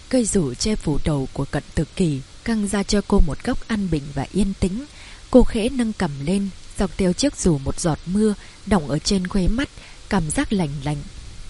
Cây rủ che phủ đầu của Cận Tử Kỳ căng ra cho cô một góc an bình và yên tĩnh. Cô khẽ nâng cằm lên, dọc theo chiếc rủ một giọt mưa đọng ở trên khóe mắt, cảm giác lành lạnh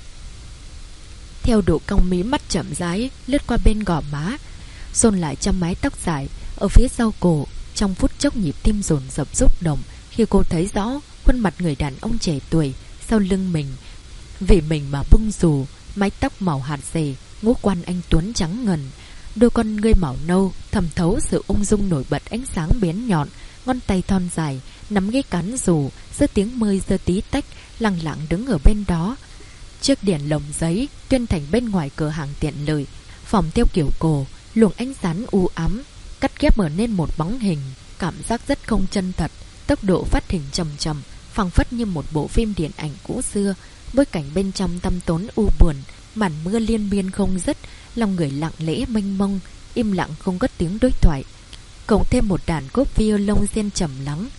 theo độ cong mí mắt chậm rãi lướt qua bên gò má, xôn lại trong mái tóc dài ở phía sau cổ. Trong phút chốc nhịp tim dồn dập xúc động khi cô thấy rõ khuôn mặt người đàn ông trẻ tuổi sau lưng mình. Vì mình mà bung dù, mái tóc màu hạt dẻ, ngũ quan anh tuấn trắng ngần, đôi con ngươi màu nâu thầm thấu sự ung dung nổi bật ánh sáng bén nhọn, ngón tay thon dài nắm ghế cán dù, giữa tiếng mưa rơi tí tách, lặng lặng đứng ở bên đó. Chiếc đèn lồng giấy tuyên thành bên ngoài cửa hàng tiện lợi, phòng theo kiểu cổ, luồng ánh sáng u ám cắt ghép ở nên một bóng hình, cảm giác rất không chân thật. Tốc độ phát hình chậm chậm, phảng phất như một bộ phim điện ảnh cũ xưa. Bối cảnh bên trong tăm tối u buồn, màn mưa liên miên không dứt, lòng người lặng lẽ mênh mông, im lặng không có tiếng đối thoại. Cộng thêm một đàn cốp violon rên trầm lắng.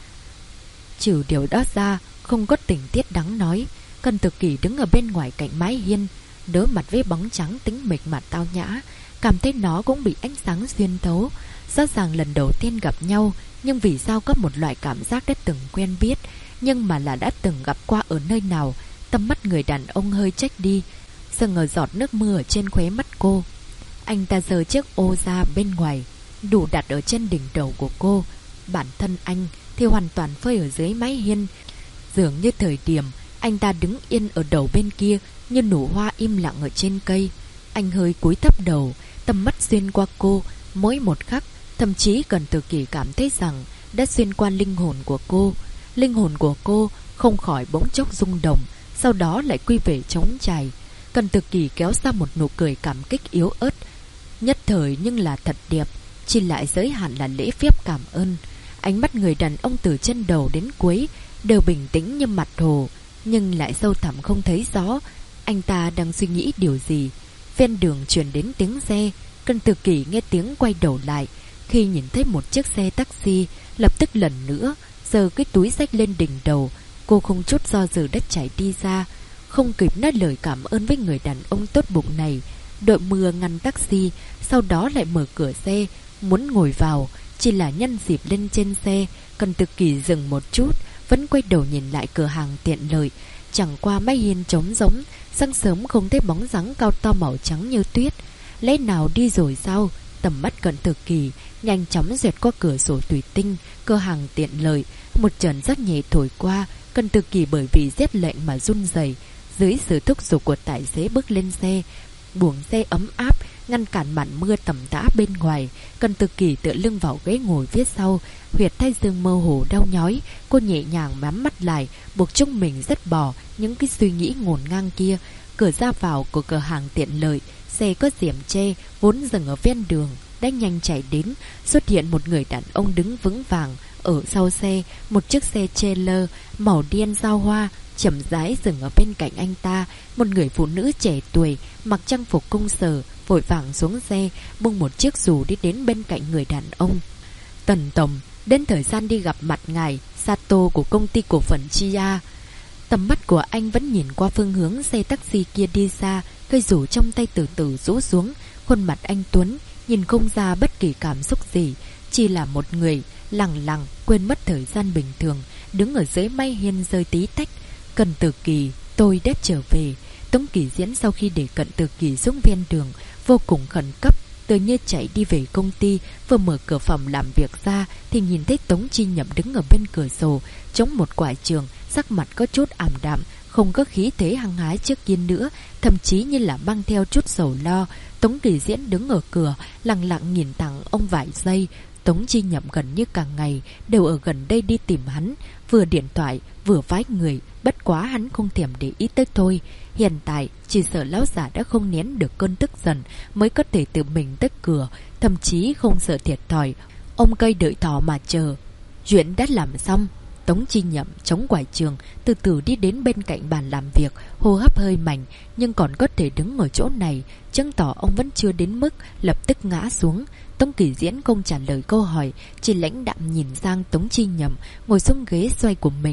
Trừ điều đó ra, không có tình tiết đáng nói. Cận Tử Kỳ đứng ở bên ngoài cạnh mái hiên, đối mặt với bóng trắng tĩnh mịch mà tao nhã, cảm thấy nó cũng bị ánh sáng xuyên thấu. Rõ ràng lần đầu tiên gặp nhau, nhưng vì sao có một loại cảm giác đã từng quen biết, nhưng mà là đã từng gặp qua ở nơi nào. Tầm mắt người đàn ông hơi trách đi, dừng ở giọt nước mưa ở trên khóe mắt cô. Anh ta giơ chiếc ô ra bên ngoài, đủ đặt ở trên đỉnh đầu của cô. Bản thân anh thì hoàn toàn phơi ở dưới mái hiên. Dường như thời điểm anh ta đứng yên ở đầu bên kia, như nụ hoa im lặng ở trên cây. Anh hơi cúi thấp đầu, tầm mắt xuyên qua cô mỗi một khắc. Thậm chí Cận Tử Kỳ cảm thấy rằng đã xuyên qua linh hồn của cô. Linh hồn của cô không khỏi bỗng chốc rung động, sau đó lại quy về trống trải. Cận Tử Kỳ kéo ra một nụ cười cảm kích yếu ớt, nhất thời nhưng là thật đẹp, chỉ lại giới hạn là lễ phép cảm ơn. Ánh mắt người đàn ông từ chân đầu đến cuối đều bình tĩnh như mặt hồ, nhưng lại sâu thẳm không thấy rõ anh ta đang suy nghĩ điều gì. Ven đường truyền đến tiếng xe, Cận Tử Kỳ nghe tiếng quay đầu lại. Khi nhìn thấy một chiếc xe taxi, lập tức lần nữa giơ cái túi xách lên đỉnh đầu. Cô không chút do dự đất chạy đi ra, không kịp nói lời cảm ơn với người đàn ông tốt bụng này. Đội mưa ngăn taxi, sau đó lại mở cửa xe, muốn ngồi vào. Chỉ là nhân dịp lên trên xe, Cận Tử Kỳ dừng một chút, vẫn quay đầu nhìn lại cửa hàng tiện lợi. Chẳng qua mái hiên trống rỗng, sáng sớm không thấy bóng dáng cao to màu trắng như tuyết. Lẽ nào đi rồi sao? Tầm mắt Cận Tử Kỳ nhanh chóng dẹt qua cửa sổ thủy tinh cửa hàng tiện lợi. Một trận rất nhẹ thổi qua, Cận Tử Kỳ bởi vì rét lạnh mà run rẩy. Dưới sự thúc giục của tài xế bước lên xe, buồng xe ấm áp ngăn cản màn mưa tầm tã bên ngoài. Cận Tử Kỳ tựa lưng vào ghế ngồi phía sau, huyệt thái dương mơ hồ đau nhói. Cô nhẹ nhàng nhắm mắt lại, buộc chúng mình dứt bỏ những cái suy nghĩ ngổn ngang kia. Cửa ra vào của cửa hàng tiện lợi, xe có rèm che vốn dừng ở ven đường đã nhanh chạy đến. Xuất hiện một người đàn ông đứng vững vàng ở sau xe. Một chiếc xe trailer màu đen giao hoa chậm rãi dừng ở bên cạnh anh ta. Một người phụ nữ trẻ tuổi mặc trang phục công sở vội vàng xuống xe, bung một chiếc dù đi đến bên cạnh người đàn ông. Tần tổng, đến thời gian đi gặp mặt ngài Sato của công ty cổ phần Chia. Tầm mắt của anh vẫn nhìn qua phương hướng xe taxi kia đi xa, cây rủ trong tay từ từ rũ xuống. Khuôn mặt anh tuấn nhìn không ra bất kỳ cảm xúc gì, chỉ là một người lặng lặng quên mất thời gian bình thường, đứng ở dưới mái hiên rơi tí tách. Cận Tử Kỳ, tôi đã trở về. Tống Kỳ Diễn sau khi để Cận Tử Kỳ xuống ven đường, vô cùng khẩn cấp, tự như chạy đi về công ty. Vừa mở cửa phòng làm việc ra thì nhìn thấy Tống Chi Nhậm đứng ở bên cửa sổ, chống một quải trường, sắc mặt có chút ảm đạm, không có khí thế hăng hái trước kia nữa, thậm chí như là mang theo chút sầu lo. Tống Kỳ Diễn đứng ở cửa, lặng lặng nhìn thẳng ông vài giây. Tống Chi Nhậm gần như cả ngày đều ở gần đây đi tìm hắn, vừa điện thoại vừa vái người, bất quá hắn không thèm để ý tới thôi. Hiện tại chỉ sợ lão già đã không nén được cơn tức giận mới có thể tự mình tới cửa, thậm chí không sợ thiệt thòi. Ông cây đợi thỏ mà chờ. Chuyện đã làm xong, Tống Chi Nhậm chống quải trường từ từ đi đến bên cạnh bàn làm việc, hô hấp hơi mạnh nhưng còn có thể đứng ở chỗ này, chứng tỏ ông vẫn chưa đến mức lập tức ngã xuống. Tống Kỳ Diễn không trả lời câu hỏi, chỉ lãnh đạm nhìn sang Tống Chi Nhậm ngồi xuống ghế xoay của mình.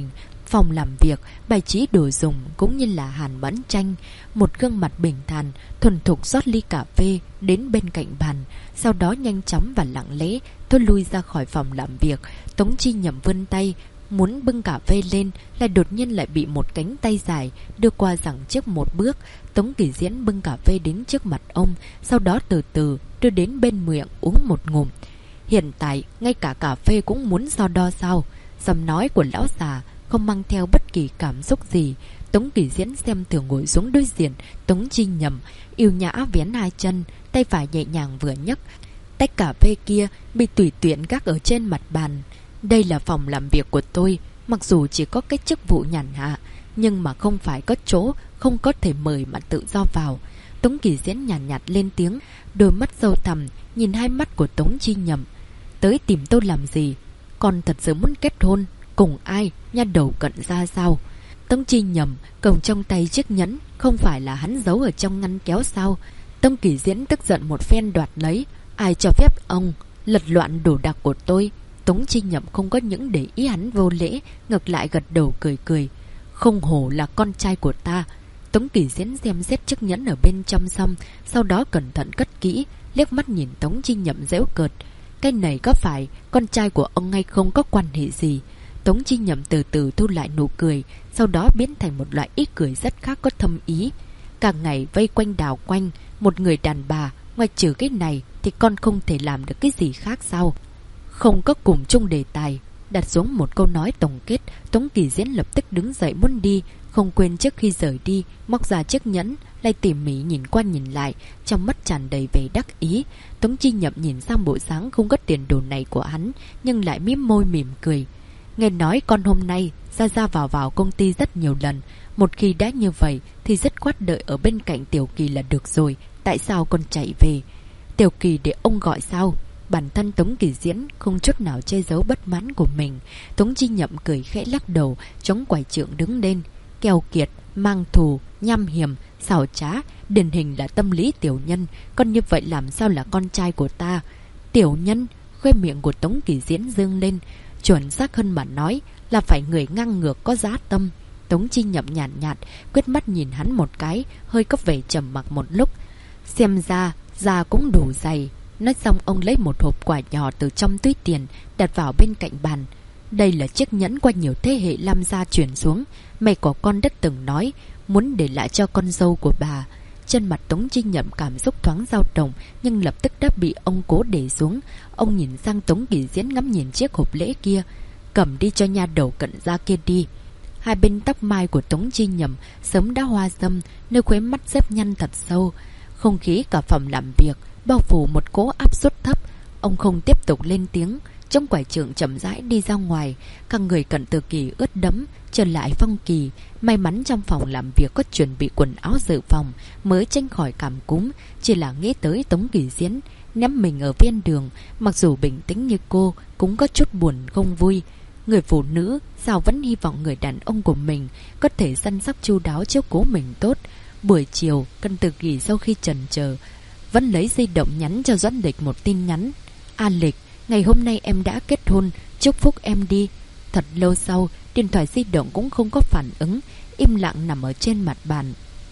Phòng làm việc, bài trí đồ dùng cũng như là Hàn Mẫn Tranh. Một gương mặt bình thản, thuần thục rót ly cà phê đến bên cạnh bàn. Sau đó nhanh chóng và lặng lẽ thôi lui ra khỏi phòng làm việc. Tống Chi Nhậm vươn tay muốn bưng cà phê lên, lại đột nhiên lại bị một cánh tay dài đưa qua giằng trước một bước. Tống Kỳ Diễn bưng cà phê đến trước mặt ông, sau đó từ từ đưa đến bên miệng uống một ngụm. Hiện tại ngay cả cà phê cũng muốn so đo sao? Giọng nói của lão già không mang theo bất kỳ cảm xúc gì. Tống Kỳ Diễn xem thường ngồi xuống đối diện Tống Chi Nhậm, yêu nhã vén hai chân, tay phải nhẹ nhàng vừa nhấc. Tách cà phê kia bị tùy tiện gác ở trên mặt bàn. Đây là phòng làm việc của tôi, mặc dù chỉ có cái chức vụ nhàn hạ, nhưng mà không phải có chỗ không có thể mời mà tự do vào. Tống Kỳ Diễn nhàn nhạt lên tiếng, đôi mắt sâu thẳm nhìn hai mắt của Tống Chi Nhậm. Tới tìm tôi làm gì? Con thật sự muốn kết hôn? Cùng ai? Nha đầu cận ra sao? Tống Chi Nhậm cầm trong tay chiếc nhẫn, không phải là hắn giấu ở trong ngăn kéo sao? Tống Kỳ Diễn tức giận một phen đoạt lấy. Ai cho phép ông lật loạn đồ đạc của tôi? Tống Chi Nhậm không có những để ý hắn vô lễ, ngược lại gật đầu cười cười. Không hổ là con trai của ta. Tống Kỳ Diễn xem xét chiếc nhẫn ở bên trong xong, sau đó cẩn thận cất kỹ, liếc mắt nhìn Tống Chi Nhậm giễu cợt. Cái này có phải con trai của ông hay không có quan hệ gì? Tống Chi Nhậm từ từ thu lại nụ cười, sau đó biến thành một loại ý cười rất khác có thâm ý. Cả ngày vây quanh đào quanh một người đàn bà, ngoài trừ cái này thì con không thể làm được cái gì khác sao? Không có cùng chung đề tài. Đặt xuống một câu nói tổng kết, Tống Kỳ Diễn lập tức đứng dậy muốn đi, không quên trước khi rời đi móc ra chiếc nhẫn, lại tỉ mỉ nhìn qua nhìn lại, trong mắt tràn đầy vẻ đắc ý. Tống Chi Nhậm nhìn sang bộ dáng không có tiền đồ này của hắn, nhưng lại mím môi mỉm cười. Nghe nói con hôm nay ra vào công ty rất nhiều lần, một khi đã như vậy thì rất khoát đợi ở bên cạnh Tiểu Kỳ là được rồi. Tại sao con chạy về? Tiểu Kỳ để ông gọi sao? Bản thân Tống Kỳ Diễn không chút nào che giấu bất mãn của mình. Tống Chi Nhậm cười khẽ lắc đầu, chống quải trượng đứng lên. Keo kiệt, mang thù, nham hiểm, xảo trá, điển hình là tâm lý tiểu nhân. Con như vậy làm sao là con trai của ta? Tiểu nhân? Khoe miệng của Tống Kỳ Diễn dương lên. Chuẩn xác hơn mà nói là phải người ngang ngược có giá tâm. Tống Chi Nhậm nhàn nhạt, quét mắt nhìn hắn một cái, hơi có vẻ trầm mặc một lúc. Xem ra, da cũng đủ dày. Nói xong ông lấy một hộp quà nhỏ từ trong túi tiền, đặt vào bên cạnh bàn. Đây là chiếc nhẫn qua nhiều thế hệ Lam gia chuyển xuống. Mẹ của con đã từng nói muốn để lại cho con dâu của bà. Trên mặt Tống Chi Nhậm cảm xúc thoáng dao động, nhưng lập tức đã bị ông cố để xuống. Ông nhìn sang Tống Kỳ Diễn ngắm nhìn chiếc hộp lễ kia. Cầm đi cho nha đầu cận ra kia đi. Hai bên tóc mai của Tống Chi Nhậm sớm đã hoa râm, nơi khóe mắt xếp nhăn thật sâu. Không khí cả phòng làm việc bao phủ một cỗ áp suất thấp. Ông không tiếp tục lên tiếng, trong quải trượng chậm rãi đi ra ngoài. Các người Cận Từ Kỳ ướt đẫm trở lại phong kỳ. May mắn trong phòng làm việc có chuẩn bị quần áo dự phòng, mới tránh khỏi cảm cúm. Chỉ là nghĩ tới Tống Kỳ Diễn ném mình ở ven đường, mặc dù bình tĩnh như cô cũng có chút buồn không vui. Người phụ nữ sao vẫn hy vọng người đàn ông của mình có thể săn sóc chu đáo chiếu cố mình tốt. Buổi chiều, Cận Từ Kỳ sau khi chần chờ vẫn lấy di động nhắn cho Doãn Lịch một tin nhắn. A Lịch, ngày hôm nay em đã kết hôn, chúc phúc em đi. Thật lâu sau, điện thoại di động cũng không có phản ứng, im lặng nằm ở trên mặt bàn.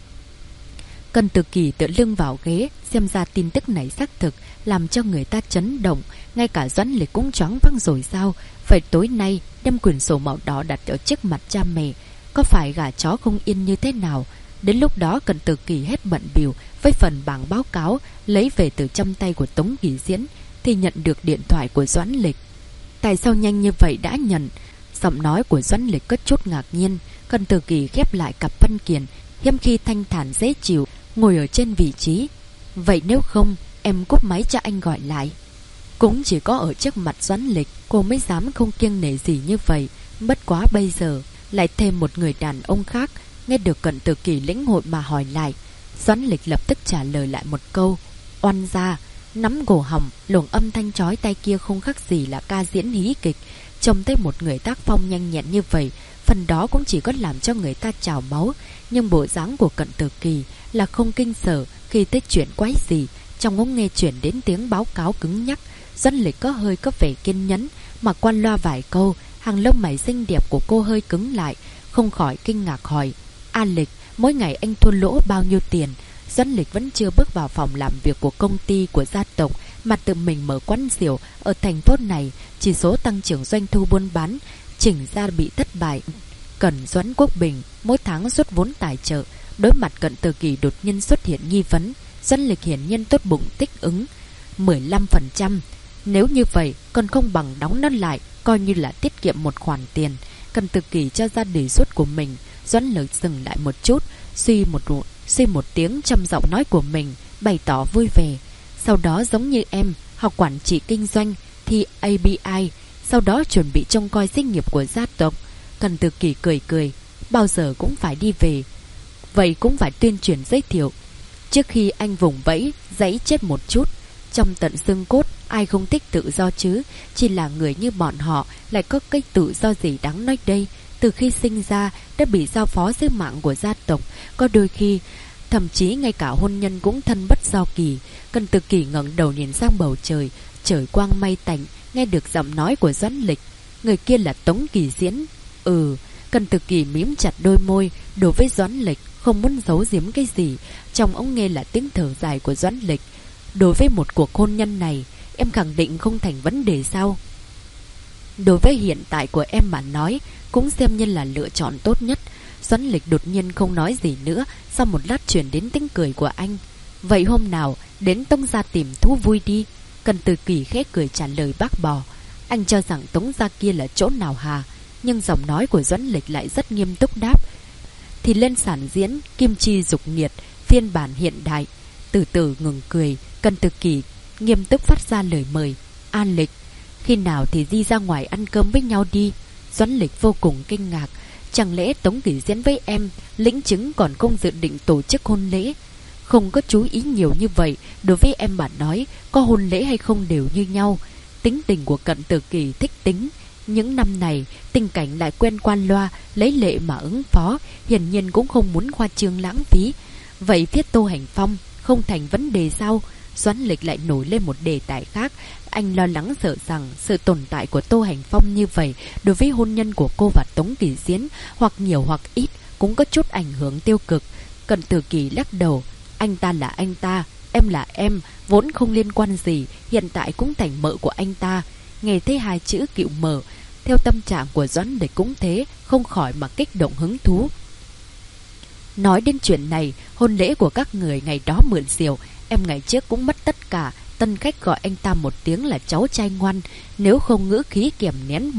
Cận Từ Kỳ tựa lưng vào ghế, xem ra tin tức này xác thực làm cho người ta chấn động. Ngay cả Doãn Lịch cũng choáng váng rồi sao? Vậy tối nay đem quyển sổ màu đỏ đặt ở trước mặt cha mẹ, có phải gà chó không yên như thế nào? Đến lúc đó Cận Từ Kỳ hết bận bịu với phần bảng báo cáo lấy về từ trong tay của Tống Kỳ Diễn, thì nhận được điện thoại của Doãn Lịch. Tại sao nhanh như vậy đã nhận? Giọng nói của Doãn Lịch có chút ngạc nhiên. Cận Từ Kỳ khép lại cặp văn kiện, hiếm khi thanh thản dễ chịu, ngồi ở trên vị trí. Vậy nếu không, em cúp máy cho anh gọi lại. Cũng chỉ có ở trước mặt Doãn Lịch cô mới dám không kiêng nể gì như vậy. Bất quá bây giờ lại thêm một người đàn ông khác. Nghe được Cận Từ Kỳ lĩnh hội mà hỏi lại, Doãn Lịch lập tức trả lời lại một câu. Oan gia. Nắm cổ họng, luồng âm thanh chói tai kia không khác gì là ca diễn hí kịch. Trông thấy một người tác phong nhanh nhẹn như vậy, phần đó cũng chỉ có làm cho người ta trào máu. Nhưng bộ dáng của Cận Từ Kỳ là không kinh sợ khi tới chuyện quái gì. Trong ống nghe chuyển đến tiếng báo cáo cứng nhắc. Doãn Lịch có hơi có vẻ kiên nhẫn mà quan loa vài câu. Hàng lông mày xinh đẹp của cô hơi cứng lại, không khỏi kinh ngạc hỏi: A Lịch, mỗi ngày anh thua lỗ bao nhiêu tiền? Doãn Lịch vẫn chưa bước vào phòng làm việc của công ty của gia tộc mà tự mình mở quán rượu ở thành phố này. Chỉ số tăng trưởng doanh thu buôn bán chỉnh ra bị thất bại. Cần Doãn Quốc Bình mỗi tháng rút vốn tài trợ. Đối mặt Cận Từ Kỳ đột nhiên xuất hiện nghi vấn, Doãn Lịch hiển nhiên tốt bụng tích ứng 15%. Nếu như vậy còn không bằng đóng nó lại, coi như là tiết kiệm một khoản tiền. Cận Từ Kỳ cho ra đề xuất của mình. Doãn Lịch dừng lại một chút, suy một tiếng trong giọng nói của mình, bày tỏ vui vẻ. Sau đó giống như em, học quản trị kinh doanh, thi ABI, sau đó chuẩn bị trông coi sinh nghiệp của gia tộc. Cận Từ Kỳ cười cười, bao giờ cũng phải đi về. Vậy cũng phải tuyên truyền giới thiệu. Trước khi anh vùng vẫy, giãy chết một chút. Trong tận xương cốt, ai không thích tự do chứ? Chỉ là người như bọn họ lại có cái tự do gì đáng nói đây? Từ khi sinh ra đã bị giao phó sứ mạng của gia tộc, có đôi khi thậm chí ngay cả hôn nhân cũng thân bất do kỳ. Cận Từ Kỳ ngẩng đầu nhìn sang bầu trời, trời quang mây tạnh, nghe được giọng nói của Doãn Lịch. Người kia là Tống Kỳ Diễn. Cận Từ Kỳ mím chặt đôi môi, đối với Doãn Lịch không muốn giấu giếm cái gì. Trong ống nghe là tiếng thở dài của Doãn Lịch. Đối với một cuộc hôn nhân này, em khẳng định không thành vấn đề sao? Đối với hiện tại của em mà nói, cũng xem như là lựa chọn tốt nhất. Doãn Lịch đột nhiên không nói gì nữa, sau một lát chuyển đến tiếng cười của anh. Vậy hôm nào đến Tống gia tìm thú vui đi. Cận Từ Kỳ khẽ cười trả lời bác bỏ. Anh cho rằng Tống gia kia là chỗ nào hà? Nhưng giọng nói của Doãn Lịch lại rất nghiêm túc đáp. Thì lên sản diễn Kim Chi Dục Nghiệt phiên bản hiện đại. Từ từ ngừng cười, Cận Từ Kỳ nghiêm túc phát ra lời mời. An Lịch, khi nào thì đi ra ngoài ăn cơm với nhau đi. Doãn Lịch vô cùng kinh ngạc. Chẳng lẽ Tống Kỳ Diễn với em lĩnh chứng còn không dự định tổ chức hôn lễ? Không có chú ý nhiều như vậy. Đối với em bạn nói, có hôn lễ hay không đều như nhau. Tính tình của Cận Từ Kỳ thích tính. Những năm này, tình cảnh lại quen qua loa, lấy lệ mà ứng phó, hiển nhiên cũng không muốn khoa trương lãng phí. Vậy phía Tô Hành Phong không thành vấn đề sao? Doãn Lịch lại nổi lên một đề tài khác. Anh lo lắng sợ rằng sự tồn tại của Tô Hành Phong như vậy đối với hôn nhân của cô và Tống Kỳ Diễn, hoặc nhiều hoặc ít, cũng có chút ảnh hưởng tiêu cực. Cận Từ Kỳ lắc đầu. Anh ta là anh ta, em là em, vốn không liên quan gì, hiện tại cũng thành mợ của anh ta. Nghe thấy hai chữ cựu mợ, theo tâm trạng của Doãn Lịch cũng thế, không khỏi mà kích động hứng thú. Nói đến chuyện này, hôn lễ của các người ngày đó mượn rượu, em ngày trước cũng mất tất cả. Tân khách gọi anh ta một tiếng là cháu trai ngoan. Nếu không ngữ khí kèm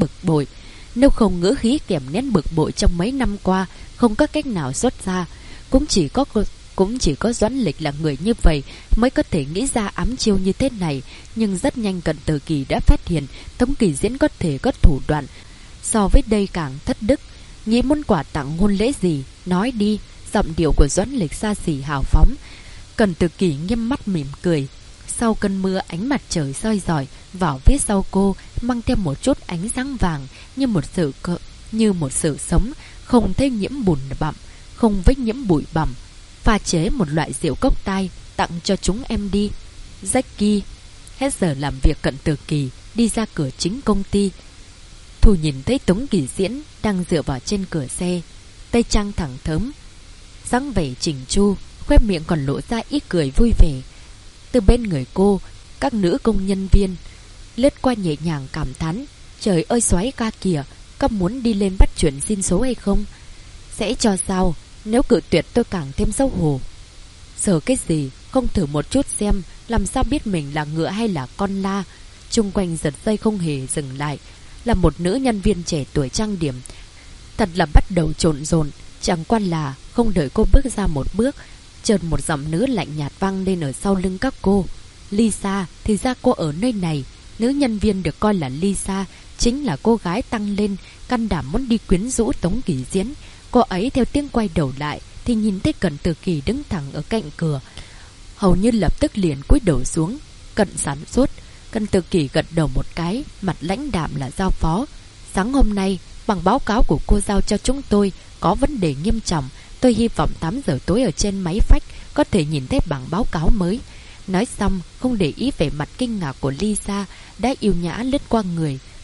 nén bực bội trong mấy năm qua, không có cách nào xuất ra. Cũng chỉ có Doãn Lịch là người như vậy mới có thể nghĩ ra ám chiêu như thế này. Nhưng rất nhanh Cận Từ Kỳ đã phát hiện Tống Kỳ Diễn có thể có thủ đoạn so với đây càng thất đức. Nghĩ muốn quà tặng hôn lễ gì, nói đi. Giọng điệu của Doãn Lịch xa xỉ hào phóng. Cận Từ Kỳ nghiêm mắt mỉm cười. Sau cơn mưa, ánh mặt trời soi rọi vào phía sau cô, mang theo một chút ánh sáng vàng, như một sự sống, không thấy nhiễm bùn bặm, không với nhiễm bụi bặm. Pha chế một loại rượu cốc tai, tặng cho chúng em đi. Jackie. Hết giờ làm việc, Cận Từ Kỳ đi ra cửa chính công ty. Thu nhìn thấy Tống Kỳ Diễn đang dựa vào trên cửa xe, tay trang thẳng thớm, dáng vẻ chỉnh chu, khóe miệng còn lộ ra ít cười vui vẻ. Từ bên người cô, các nữ công nhân viên lướt qua nhẹ nhàng cảm thán. Trời ơi xoáy ca kìa, có muốn đi lên bắt chuyện xin số hay không? Sẽ cho sao? Nếu cự tuyệt tôi càng thêm xấu hổ. Sợ cái gì? Không thử một chút xem, làm sao biết mình là ngựa hay là con la? Chung quanh giật dây không hề dừng lại. Là một nữ nhân viên trẻ tuổi trang điểm, thật là bắt đầu trộn rộn. Chẳng qua là không đợi cô bước ra một bước, chợt một giọng nữ lạnh nhạt vang lên ở sau lưng các cô. Lisa, thì ra cô ở nơi này. Nữ nhân viên được coi là Lisa chính là cô gái tăng lên, can đảm muốn đi quyến rũ Tống Kỳ Diễn. Cô ấy theo tiếng quay đầu lại thì nhìn thấy Cận Từ Kỳ đứng thẳng ở cạnh cửa, hầu như lập tức liền cúi đầu xuống. Cận sản xuất. Cận Từ Kỳ gật đầu một cái, mặt lãnh đạm là giao phó. Sáng hôm nay, bằng báo cáo của cô giao cho chúng tôi có vấn đề nghiêm trọng. Tôi hy vọng 8 giờ tối ở trên máy fax có thể nhìn thấy bảng báo cáo mới. Nói xong, không để ý về mặt kinh ngạc của Lisa đã yêu nhã lướt qua người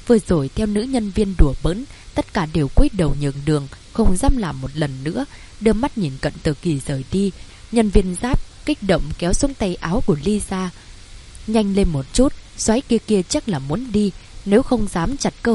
Vừa rồi theo nữ nhân viên đùa bỡn, tất cả đều cúi đầu nhường đường, không dám làm một lần nữa, đưa mắt nhìn Cận Tử Kỳ rời đi. Nhân viên Giáp kích động kéo xuống tay áo của Lisa. Nhanh lên một chút, soái kia chắc là muốn đi, nếu không nắm chặt cơ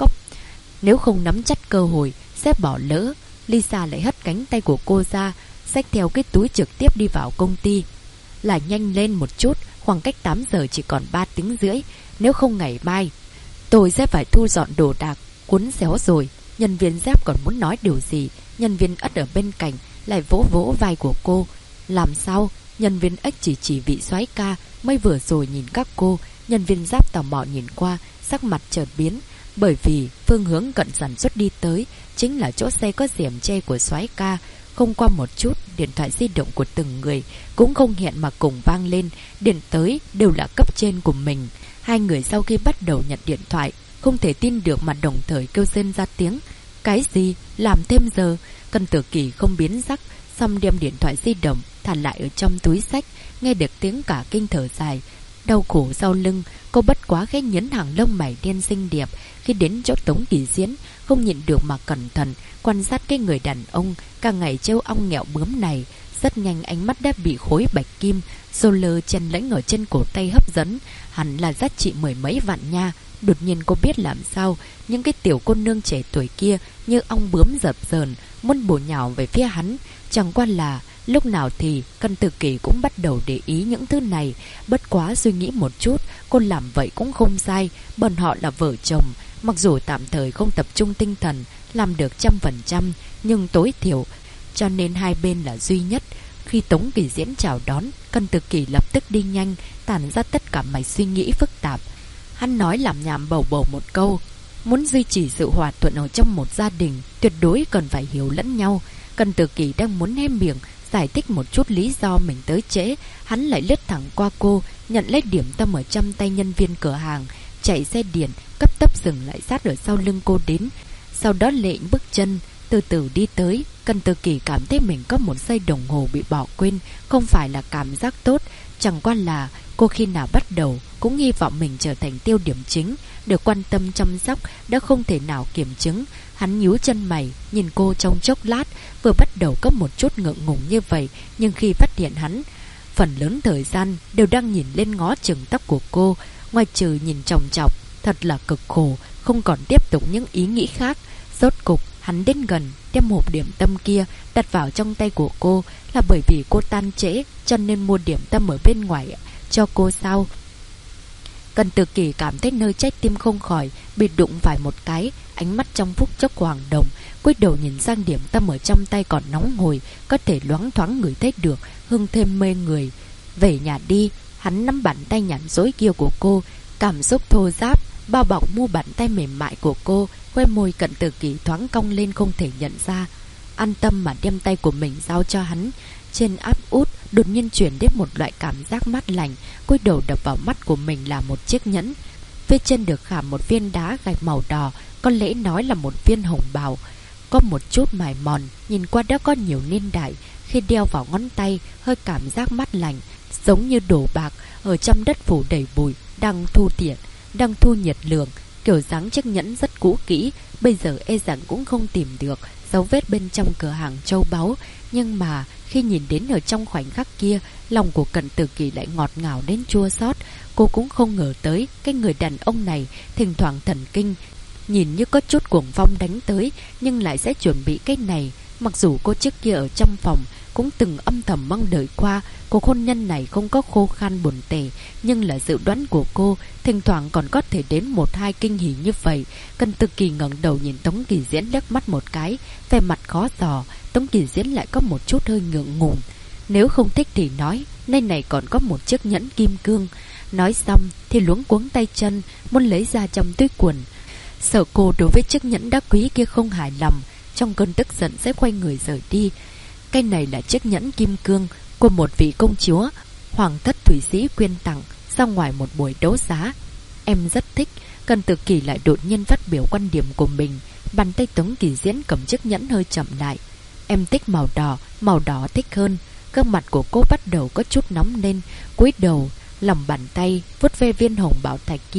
hội sẽ bỏ lỡ. Lisa lại hất cánh tay của cô ra, xách theo cái túi trực tiếp đi vào công ty. Là nhanh lên một chút, khoảng cách 8 giờ chỉ còn 3 tiếng rưỡi, nếu không ngày mai tôi sẽ phải thu dọn đồ đạc, cuốn xéo rồi. Nhân viên Giáp còn muốn nói điều gì, nhân viên Ất ở bên cạnh lại vỗ vỗ vai của cô. Làm sao? Nhân viên Ếch chỉ vị soái ca mới vừa rồi nhìn các cô. Nhân viên Giáp tò mò nhìn qua, sắc mặt chợt biến, bởi vì phương hướng Cận sản xuất đi tới chính là chỗ xe có rèm che của soái ca. Không qua một chút, điện thoại di động của từng người cũng không hẹn mà cùng vang lên, điện tới đều là cấp trên của mình. Hai người sau khi bắt đầu nhận điện thoại, không thể tin được mà đồng thời kêu rên ra tiếng. Cái gì? Làm thêm giờ? Cận Tử Kỳ không biến sắc, xong đem điện thoại di động thả lại ở trong túi xách, nghe được tiếng cả kinh thở dài. Đau khổ sau lưng, cô bất quá khẽ nhấn hàng lông mày đen xinh đẹp. Khi đến chỗ Tống Kỳ Diễn, không nhịn được mà cẩn thận quan sát cái người đàn ông càng ngày trêu ong nghẹo bướm này. Rất nhanh ánh mắt đã bị khối bạch kim roller chân lãnh ở trên cổ tay hấp dẫn. Hẳn là giá trị 10 mấy vạn nha. Đột nhiên cô biết làm sao những cái tiểu cô nương trẻ tuổi kia như ong bướm dập dờn muốn bổ nhào về phía hắn. Chẳng qua là lúc nào thì Cận Tử Kỳ cũng bắt đầu để ý những thứ này. Bất quá suy nghĩ một chút, cô làm vậy cũng không sai. Bọn họ là vợ chồng, mặc dù tạm thời không tập trung tinh thần làm được 100%, nhưng tối thiểu cho nên hai bên là duy nhất. Khi Tống Kỳ Diễn chào đón, Cận Tử Kỳ lập tức đi nhanh, tản ra tất cả mạch suy nghĩ phức tạp. Hắn nói làm nhảm bầu bầu một câu, muốn duy trì sự hòa thuận ở trong một gia đình, tuyệt đối cần phải hiểu lẫn nhau. Cận Tử Kỳ đang muốn hé miệng giải thích một chút lý do mình tới trễ, hắn lại lướt thẳng qua cô, nhận lấy điểm tâm ở trong tay nhân viên cửa hàng, chạy xe điện cấp tốc dừng lại sát ở sau lưng cô đến. Sau đó lệnh bước chân từ từ đi tới. Cận Tử Kỳ cảm thấy mình có một giây đồng hồ bị bỏ quên, không phải là cảm giác tốt, chẳng qua là cô khi nào bắt đầu cũng hy vọng mình trở thành tiêu điểm chính, được quan tâm chăm sóc, đã không thể nào kiểm chứng. Hắn nhíu chân mày, nhìn cô trong chốc lát, vừa bắt đầu có một chút ngượng ngùng như vậy, nhưng khi phát hiện hắn phần lớn thời gian đều đang nhìn lên ngó chừng tóc của cô, ngoài trừ nhìn chòng chọc, thật là cực khổ, không còn tiếp tục những ý nghĩ khác. Rốt cục, hắn đến gần, đem hộp điểm tâm kia đặt vào trong tay của cô. Là bởi vì cô tan trễ, cho nên mua điểm tâm ở bên ngoài cho cô sao? Cận Tử Kỳ cảm thấy nơi trái tim không khỏi bị đụng phải một cái, ánh mắt trong phút chốc hoàng đồng, cúi đầu nhìn sang điểm tâm ở trong tay còn nóng hổi, có thể loáng thoáng ngửi thấy được hương thêm mê người. Về nhà đi, hắn nắm bàn tay nhẵn rối kia của cô, cảm xúc thô ráp bao bọc mu bàn tay mềm mại của cô. Khóe môi Cận Tử Kỳ thoáng cong lên không thể nhận ra. An tâm mà đem tay của mình giao cho hắn. Trên áp út đột nhiên chuyển đến một loại cảm giác mát lành, cúi đầu đập vào mắt của mình là một chiếc nhẫn. Phía trên được khảm một viên đá gạch màu đỏ, có lẽ nói là một viên hồng bào, có một chút mài mòn, nhìn qua đã có nhiều niên đại. Khi đeo vào ngón tay, hơi cảm giác mát lành, giống như đổ bạc ở trong đất phủ đầy bụi, đang thu nhiệt lượng. Kiểu dáng chiếc nhẫn rất cũ kỹ, bây giờ e rằng cũng không tìm được dấu vết bên trong cửa hàng châu báu. Nhưng mà khi nhìn đến ở trong khoảnh khắc kia, lòng của Cận Tử Kỳ lại ngọt ngào đến chua xót. Cô cũng không ngờ tới cái người đàn ông này thỉnh thoảng thần kinh, nhìn như có chút cuồng phong đánh tới, nhưng lại sẽ chuẩn bị cái này. Mặc dù cô trước kia ở trong phòng cũng từng âm thầm mong đợi qua cuộc hôn nhân này không có khô khan buồn tẻ, nhưng là dự đoán của cô thỉnh thoảng còn có thể đến một hai kinh hỉ như vậy. Cận Tử Kỳ ngẩng đầu nhìn Tống Kỳ Diễn liếc mắt một cái, vẻ mặt khó dò. Tống Kỳ Diễn lại có một chút hơi ngượng ngùng. Nếu không thích thì nói, nơi này còn có một chiếc nhẫn kim cương. Nói xong thì luống cuống tay chân muốn lấy ra trong túi quần. Sợ cô đối với chiếc nhẫn đá quý kia không hài lòng, trong cơn tức giận sẽ quay người rời đi. Cái này là chiếc nhẫn kim cương của một vị công chúa hoàng thất Thụy Sĩ quyên tặng ra ngoài một buổi đấu giá. Em rất thích. Cận Tử Kỳ lại đột nhiên phát biểu quan điểm của mình. Bàn tay Tống Kỳ Diễn cầm chiếc nhẫn hơi chậm lại. Em thích màu đỏ thích hơn. Gương mặt của cô bắt đầu có chút nóng lên, cúi đầu lòng bàn tay vuốt ve viên hồng bảo thạch kia,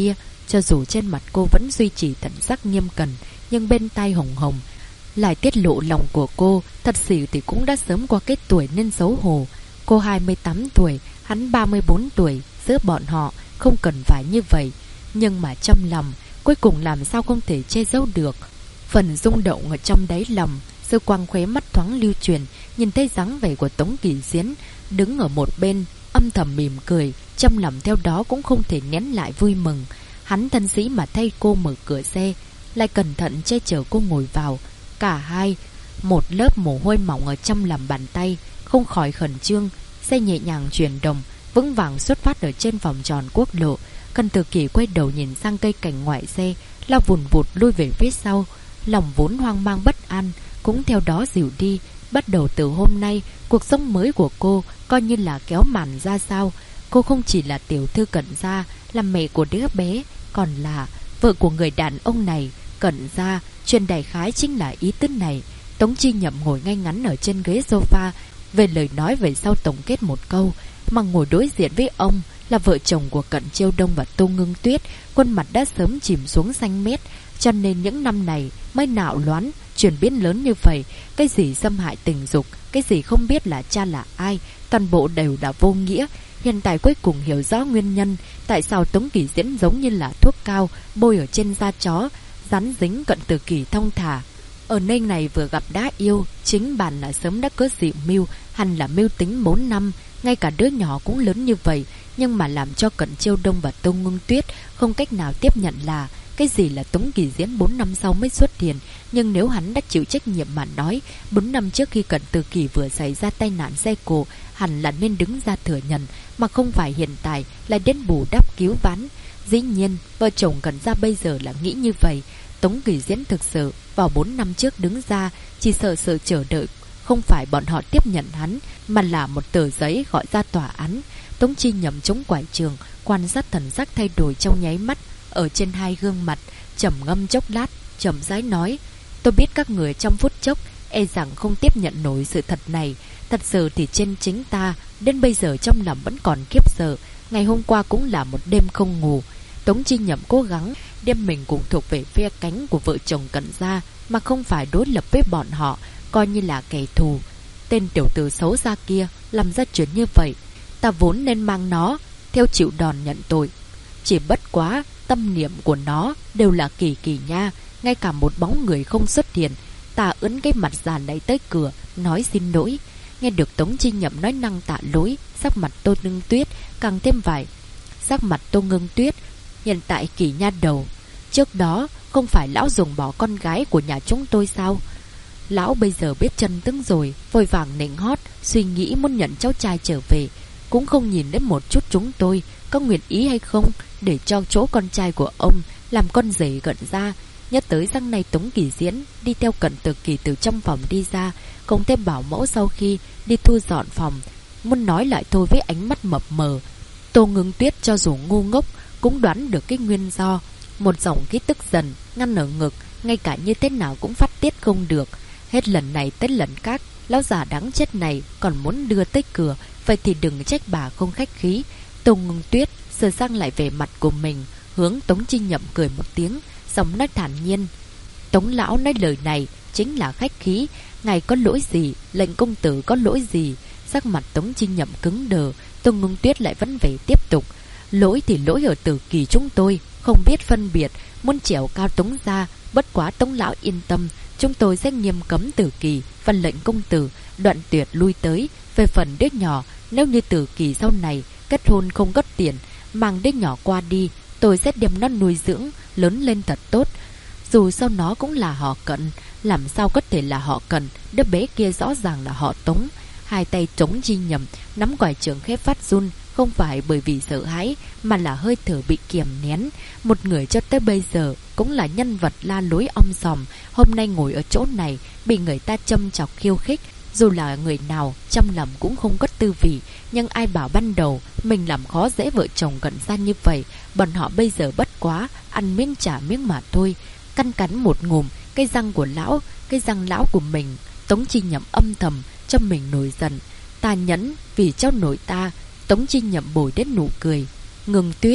Cho dù trên mặt cô vẫn duy trì thần sắc nghiêm cẩn, nhưng bên tai hồng hồng lại tiết lộ lòng của cô. Thật sự thì cũng đã sớm qua cái tuổi nên xấu hổ. Cô 28 tuổi, hắn 34 tuổi, giữa bọn họ không cần phải như vậy. Nhưng mà trong lòng, cuối cùng làm sao không thể che giấu được phần rung động ở trong đáy lòng. Dư quang khóe mắt thoáng lưu truyền, nhìn thấy dáng vẻ của Tống Kỳ Diễn đứng ở một bên, âm thầm mỉm cười, trong lòng theo đó cũng không thể nén lại vui mừng. Hắn thân sĩ mà thay cô mở cửa xe, lại cẩn thận che chở cô ngồi vào. Cả hai, một lớp mồ hôi mỏng ở trong lòng bàn tay, không khỏi khẩn trương. Xe nhẹ nhàng chuyển động, vững vàng xuất phát ở trên vòng tròn quốc lộ. Cần Tử Kỳ quay đầu nhìn sang cây cảnh ngoại xe, lao vùn vụt lui về phía sau. Lòng vốn hoang mang bất an cũng theo đó dịu đi. Bắt đầu từ hôm nay, cuộc sống mới của cô coi như là kéo màn ra sao. Cô không chỉ là tiểu thư Cận gia, là mẹ của đứa bé, còn là vợ của người đàn ông này. Cận gia, chuyện đại khái chính là ý tứ này. Tống Chi Nhậm ngồi ngay ngắn ở trên ghế sofa, về lời nói về sau tổng kết một câu. Mà ngồi đối diện với ông là vợ chồng của Cận Chiêu Đông và Tô Ngưng Tuyết, khuôn mặt đã sớm chìm xuống xanh mét. Cho nên những năm này mới nạo loạn, chuyển biến lớn như vậy. Cái gì xâm hại tình dục, cái gì không biết là cha là ai, toàn bộ đều là vô nghĩa. Hiện tại cuối cùng hiểu rõ nguyên nhân tại sao Tống Kỳ Diễn giống như là thuốc cao bôi ở trên da chó, rắn dính. Cận Tử Kỳ thông thả ở nơi này vừa gặp đã yêu, chính bản là sớm đã có dự mưu. Hắn là mưu tính 4 năm, ngay cả đứa nhỏ cũng lớn như vậy. Nhưng mà làm cho Cận Chiêu Đông và Tô Ngưng Tuyết không cách nào tiếp nhận là cái gì là Tống Kỳ Diễn 4 năm sau mới xuất hiện. Nhưng nếu hắn đã chịu trách nhiệm mà nói, 4 năm trước khi Cận Tử Kỳ vừa xảy ra tai nạn xe cộ, hẳn là nên đứng ra thừa nhận, mà không phải hiện tại lại đến bù đắp cứu vãn. Dĩ nhiên, vợ chồng Cận gia bây giờ là nghĩ như vậy. Tống Kỳ Diễn thực sự vào 4 năm trước đứng ra, chỉ sợ sự chờ đợi không phải bọn họ tiếp nhận hắn, mà là một tờ giấy gọi ra tòa án. Tống Chi Nhậm chống quải trường, quan sát thần sắc thay đổi trong nháy mắt ở trên hai gương mặt, trầm ngâm chốc lát, chậm rãi nói: tôi biết các người trong phút chốc e rằng không tiếp nhận nổi sự thật này. Thật sự thì trên chính ta đến bây giờ trong lòng vẫn còn kiếp sợ. Ngày hôm qua cũng là một đêm không ngủ. Tống Chi Nhậm cố gắng đem mình cũng thuộc về phe cánh của vợ chồng Cận gia, mà không phải đối lập với bọn họ, coi như là kẻ thù. Tên tiểu tử xấu xa kia làm ra chuyện như vậy, ta vốn nên mang nó theo chịu đòn nhận tội. Chỉ bất quá tâm niệm của nó đều là Kỳ Kỳ nha, ngay cả một bóng người không xuất hiện. Ta ấn cái mặt già này tới cửa nói xin lỗi. Nghe được Tống Chi Nhậm nói năng tạ lỗi, sắc mặt Tô Ngưng Tuyết càng thêm vải. Sắc mặt Tô Ngưng Tuyết hiện tại Kỳ nha đầu, trước đó không phải lão dùng bỏ con gái của nhà chúng tôi sao? Lão bây giờ biết chân tướng rồi, vội vàng nịnh hót, suy nghĩ muốn nhận cháu trai trở về, cũng không nhìn đến một chút chúng tôi có nguyện ý hay không để cho chỗ con trai của ông làm con rể Cận gia. Nhớ tới rằng này Tống Kỳ Diễn đi theo Cận Tử Kỳ từ trong phòng đi ra, cùng thêm bảo mẫu sau khi đi thu dọn phòng, muốn nói lại thôi với ánh mắt mập mờ. Tô Ngưng Tuyết cho dù ngu ngốc cũng đoán được cái nguyên do. Một dòng khí tức dần ngăn ở ngực, ngay cả như thế nào cũng phát tiết không được. Hết lần này tới lần khác, lão già đáng chết này còn muốn đưa tới cửa, vậy thì đừng trách bà không khách khí. Tô Ngưng Tuyết sờ sang lại về mặt của mình, hướng Tống Chi Nhậm cười một tiếng, giọng nói thản nhiên: Tống lão nói lời này chính là khách khí, ngài có lỗi gì, lệnh công tử có lỗi gì? Sắc mặt Tống Chi Nhậm cứng đờ. Tô Ngưng Tuyết lại vẫn về tiếp tục: lỗi thì lỗi ở Tử Kỳ chúng tôi không biết phân biệt, muốn trèo cao Tống gia. Bất quá Tống lão yên tâm, chúng tôi sẽ nghiêm cấm Tử Kỳ và lệnh công tử đoạn tuyệt lui tới. Về phần đứa nhỏ, nếu như Tử Kỳ sau này kết hôn không có tiền, mang đứa nhỏ qua đi, tôi sẽ đem nó nuôi dưỡng lớn lên thật tốt. Dù sao nó cũng là họ Cận, làm sao có thể là họ Cận, đứa bé kia rõ ràng là họ Tống. Hai tay Tống Chi Nhậm nắm quải trường khép phát run, không phải bởi vì sợ hãi, mà là hơi thở bị kiềm nén. Một người cho tới bây giờ cũng là nhân vật la lối om sòm, hôm nay ngồi ở chỗ này bị người ta châm chọc khiêu khích, dù là người nào trong lòng cũng không có tư vị. Nhưng ai bảo ban đầu mình làm khó dễ vợ chồng Cận gia như vậy. Bọn họ bây giờ bất quá ăn miếng trả miếng mà thôi. Căn cắn một ngụm cái răng của lão, cái răng lão của mình. Tống Chi Nhậm âm thầm cho mình nổi giận. Ta nhẫn vì cháu nội ta. Tống Chi Nhậm bồi đến nụ cười. Ngưng Tuyết,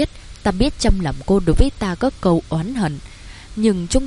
Ta biết trong lòng cô đối với ta có câu oán hận, nhưng chúng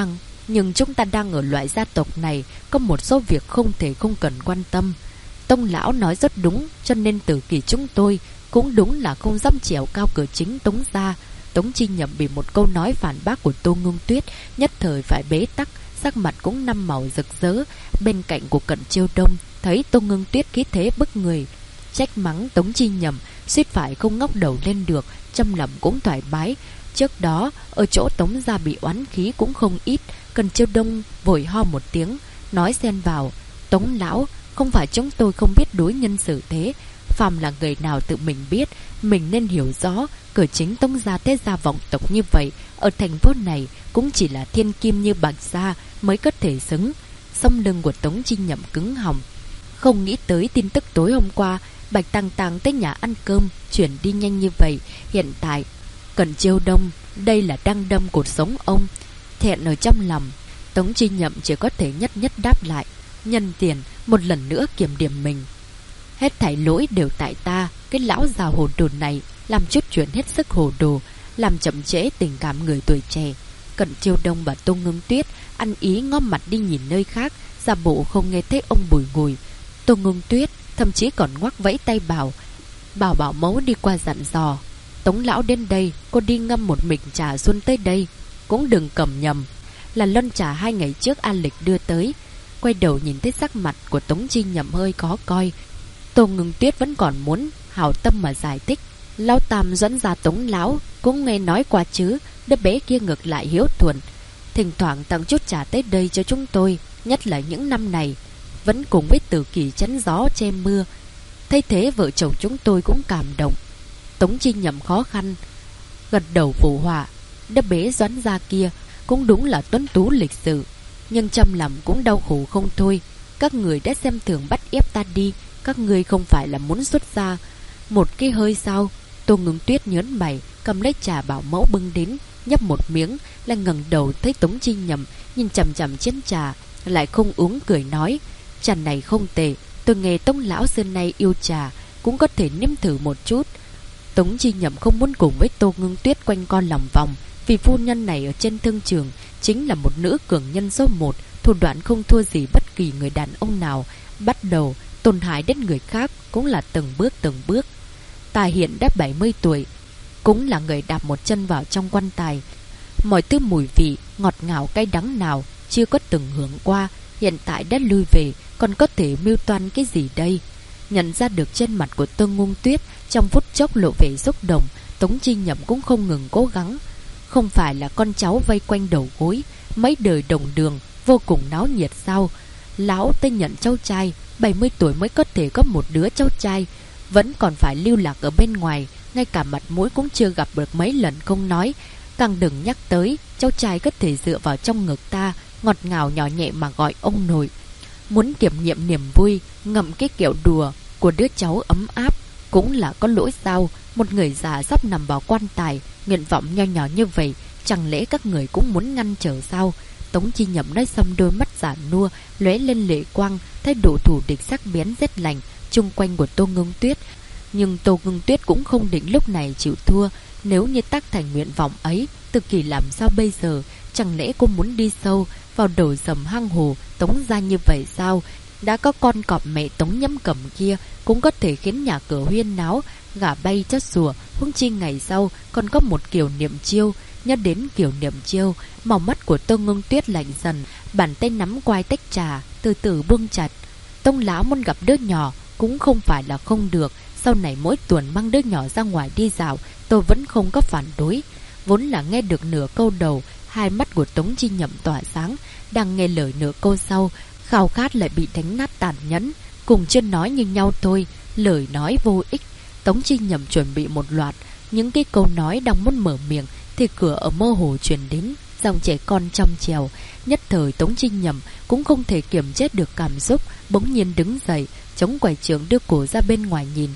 ta đang ở loại gia tộc này, có một số việc không thể không cần quan tâm. Tông lão nói rất đúng, cho nên Tử Kỳ chúng tôi cũng đúng là không dám trèo cao cửa chính Tống gia. Tống Chi Nhậm bị một câu nói phản bác của Tô Ngưng Tuyết nhất thời phải bế tắc, sắc mặt cũng năm màu rực rỡ. Bên cạnh của Cận Chiêu Đông thấy Tô Ngưng Tuyết khí thế bức người, trách mắng Tống Chi Nhậm suýt phải không ngóc đầu lên được, trong lòng cũng thoải mái. Trước đó ở chỗ Tống gia bị oán khí cũng không ít. Cận Chiêu Đông vội ho một tiếng, nói xen vào: Tống lão, không phải chúng tôi không biết đối nhân xử thế, phàm là người nào tự mình biết, mình nên hiểu rõ. Cửa chính Tống gia thế gia vọng tộc như vậy, ở thành phố này cũng chỉ là thiên kim như Bạch gia mới có thể xứng. Song lưng của Tống Chi Nhậm cứng họng, không nghĩ tới tin tức tối hôm qua Bạch Tăng Tăng tới nhà ăn cơm chuyển đi nhanh như vậy. Hiện tại Cận Chiêu Đông đây là đang đâm cuộc sống ông. Thẹn ở trong lòng, Tống Chi Nhậm chỉ có thể nhất nhất đáp lại, nhân tiền một lần nữa kiểm điểm mình. Hết thảy lỗi đều tại ta, cái lão già hồ đồ này làm chút chuyện hết sức hồ đồ, làm chậm trễ tình cảm người tuổi trẻ. Cận Chiêu Đông và Tô Ngưng Tuyết ăn ý ngó mặt đi nhìn nơi khác, giả bộ không nghe thấy ông bùi ngùi. Tô Ngưng Tuyết thậm chí còn ngoắc vẫy tay bảo bảo mẫu đi qua dặn dò: Tống lão đến đây, cô đi ngâm một mịch trà xuân tới đây, cũng đừng cầm nhầm là lon trà 2 ngày trước An Lịch đưa tới. Quay đầu nhìn thấy sắc mặt của Tống Chi Nhậm hơi khó coi, Tô Ngưng Tuyết vẫn còn muốn hảo tâm mà giải thích: Lão Tam dẫn ra Tống lão cũng nghe nói qua chứ, đứa bé kia ngược lại hiếu thuận, thỉnh thoảng tặng chút trà tới đây cho chúng tôi, nhất là những năm này vẫn cùng với Tử Kỳ chắn gió che mưa. Thấy thế vợ chồng chúng tôi cũng cảm động. Tống Chi Nhậm khó khăn gật đầu phụ họa. Đứa bé Doãn gia kia cũng đúng là tuấn tú lịch sự, nhưng trong lòng cũng đau khổ không thôi. Các người đã xem thường bắt ép ta đi, các người không phải là muốn xuất ra một cái hơi sao? Tô Ngưng Tuyết nhớn mày, cầm lấy trà bảo mẫu bưng đến, nhấp một miếng, lại ngẩng đầu thấy Tống Chi Nhậm nhìn chằm chằm chén trà, lại không uống, cười nói: Trà này không tệ, tôi nghe Tống lão xưa nay yêu trà, cũng có thể nếm thử một chút. Tống Chi Nhậm không muốn cùng với Tô Ngưng Tuyết quanh co lòng vòng, vì phu nhân này ở trên thương trường chính là một nữ cường nhân số 1, thủ đoạn không thua gì bất kỳ người đàn ông nào. Bắt đầu tổn hại đến người khác cũng là từng bước. Ta hiện đã 70 tuổi, cũng là người đạp một chân vào trong quan tài. Mọi thứ mùi vị, ngọt ngào cay đắng nào chưa có từng hưởng qua, hiện tại đã lui về, còn có thể mưu toan cái gì đây? Nhận ra được trên mặt của Tô Ngưng Tuyết trong phút chốc lộ vẻ xúc động, Tống Chi Nhậm cũng không ngừng cố gắng. Không phải là con cháu vây quanh đầu gối, mấy đời đồng đường vô cùng náo nhiệt sao? Lão tới nhận cháu trai, 70 tuổi mới có thể có một đứa cháu trai, vẫn còn phải lưu lạc ở bên ngoài, ngay cả mặt mũi cũng chưa gặp được mấy lần không nói. Càng đừng nhắc tới cháu trai có thể dựa vào trong ngực ta, ngọt ngào nhỏ nhẹ mà gọi ông nội. Muốn kiểm nghiệm niềm vui, ngậm cái kiểu đùa của đứa cháu ấm áp cũng là có lỗi sao? Một người già sắp nằm vào quan tài, nguyện vọng nho nhỏ như vậy, chẳng lẽ các người cũng muốn ngăn trở sao? Tống Chi Nhậm nói xong, đôi mắt giả nua lóe lên lệ quang, thái độ thủ địch sắc bén rét lạnh chung quanh của Tô Ngưng Tuyết. Nhưng Tô Ngưng Tuyết cũng không định lúc này chịu thua. Nếu như tác thành nguyện vọng ấy, Tử Kỳ làm sao bây giờ? Chẳng lẽ cô muốn đi sâu vào đồi sầm hang hồ Tống gia như vậy sao? Đã có con cọp mẹ Tống Nhâm Cẩm kia cũng có thể khiến nhà cửa huyên náo, gà bay chót sủa. Huống chi ngày sau còn có một Kiều Niệm Chiêu. Nhớ đến Kiều Niệm Chiêu, màu mắt của Tô Ngưng Tuyết lạnh dần, bàn tay nắm quai tách trà từ từ buông chặt. Tông lão muốn gặp đứa nhỏ cũng không phải là không được, sau này mỗi tuần mang đứa nhỏ ra ngoài đi dạo, tôi vẫn không có phản đối. Vốn là nghe được nửa câu đầu, hai mắt của Tống Chi Nhậm tỏa sáng, đang nghe lời nửa câu sau, khao khát lại bị đánh nát tàn nhẫn, cùng chưa nói như nhau thôi, lời nói vô ích. Tống Chi Nhậm chuẩn bị một loạt những cái câu nói đang muốn mở miệng, thì cửa ở mơ hồ truyền đến giọng trẻ con trong trèo. Nhất thời Tống Chi Nhậm cũng không thể kiềm chế được cảm xúc, bỗng nhiên đứng dậy, chống quầy trưởng đưa cổ ra bên ngoài nhìn.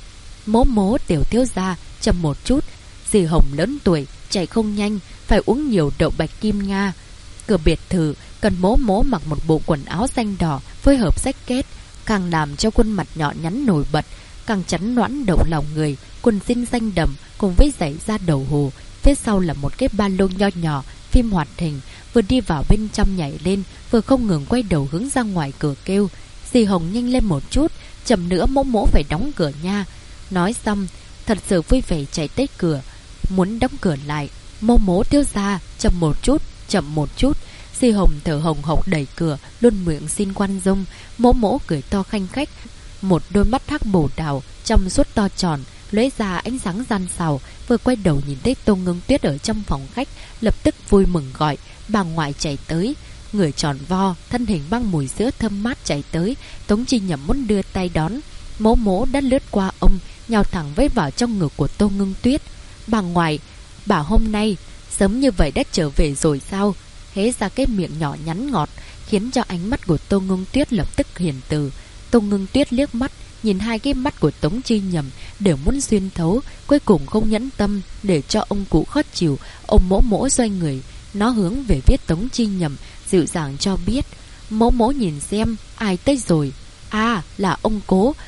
Mố Tiểu thiếu gia, chậm một chút, dì Hồng lớn tuổi, chạy không nhanh, phải uống nhiều đậu bạch kim Nga. Cửa biệt thự cần mố mặc một bộ quần áo xanh đỏ phối hợp xách kết, càng làm cho khuôn mặt nhỏ nhắn nổi bật, càng chắn loãng động lòng người. Quần jean xanh đậm cùng với giày da đầu hồ, phía sau là một cái ba lô nho nhỏ, phim hoạt hình. Vừa đi vào bên trong nhảy lên, vừa không ngừng quay đầu hướng ra ngoài cửa kêu: "Dì Hồng nhanh lên một chút, chậm nữa mỗ mỗ phải đóng cửa nha." Nói xong, thật sự vui vẻ chạy tới cửa, muốn đóng cửa lại. "Mỗ mỗ thiếu gia, chậm một chút, chậm một chút." Dì Hồng thở hồng hộc đẩy cửa, luôn miệng xin khoan dung. Mỗ mỗ cười to khanh khách, một đôi mắt hắc bổ đào, trong suốt to tròn, lóe ra ánh sáng gian xảo. Vừa quay đầu nhìn thấy Tô Ngưng Tuyết ở trong phòng khách, lập tức vui mừng gọi: "Bà ngoại chạy tới." Người tròn vo, thân hình băng mùi sữa thơm mát chạy tới. Tống Chi Nhậm muốn đưa tay đón, mỗ mỗ đã lướt qua ông, nhào thẳng với vào trong ngực của Tô Ngưng Tuyết. "Bà ngoại, bà hôm nay sớm như vậy đã trở về rồi sao?" Hé ra cái miệng nhỏ nhắn ngọt, khiến cho ánh mắt của Tô Ngưng Tuyết lập tức hiền từ. Tô Ngưng Tuyết liếc mắt, nhìn hai cái mắt của Tống Chi Nhậm đều muốn xuyên thấu, cuối cùng không nhẫn tâm để cho ông cụ khó chịu. Ông mỗ mỗ xoay người, nó hướng về phía Tống Chi Nhậm, dịu dàng cho biết: "Mỗ mỗ nhìn xem, ai tới rồi?" "À, là ông